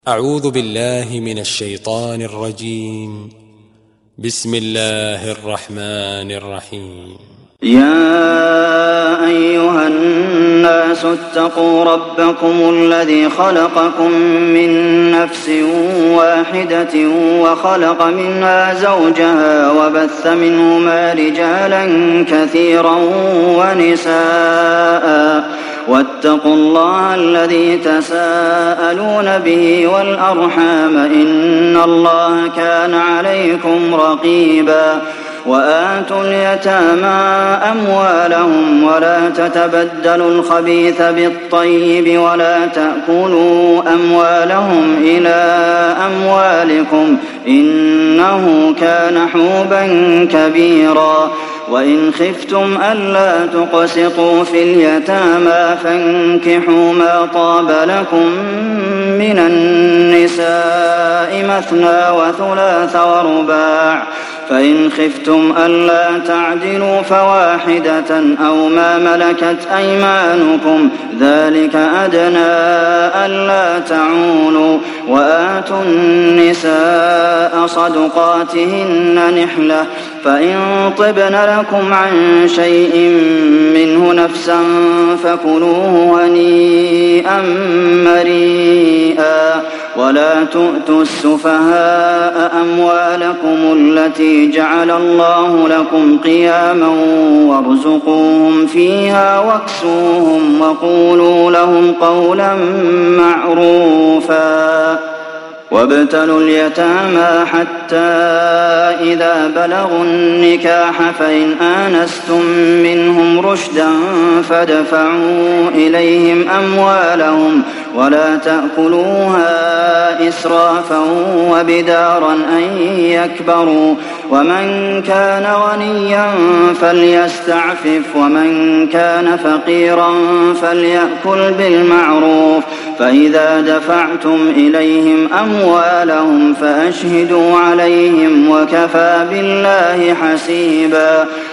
أعوذ بالله من الشيطان الرجيم. بسم الله الرحمن الرحيم. يا أيها الناس اتقوا ربكم الذي خلقكم من نفس واحدة وخلق منها زوجها وبث منهما رجالا كثيرا ونساء واتقوا الله الذي تساءلون به والأرحام إن الله كان عليكم رقيبا وآتوا اليتامى أموالهم ولا تتبدلوا الخبيث بالطيب ولا تأكلوا أموالهم إلى أموالكم إنه كان حوبا كبيرا وإن خفتم ألا تقسطوا في اليتامى فانكحوا ما طاب لكم من النساء مثنى وثلاث ورباع فإن خفتم ألا تعدلوا فواحدة أو ما ملكت أيمانكم ذلك أدنى ألا تعولوا وآتوا النساء صدقاتهن نحلة فإن طبن لكم عن شيء منه نفسا فكلوه هنيئا مريئا ولا تؤتوا السفهاء أموالكم التي جعل الله لكم قياما وارزقوهم فيها واكسوهم وقولوا لهم قولا معروفا وابتلوا اليتامى حتى إذا بلغوا النكاح فإن آنستم منهم رشدا فادفعوا إليهم أموالهم ولا تأكلوها إسرافا وبدارا أن يكبروا ومن كان غنيا فليستعفف ومن كان فقيرا فليأكل بالمعروف فإذا دفعتم إليهم أموالهم فأشهدوا عليهم وكفى بالله حسيبا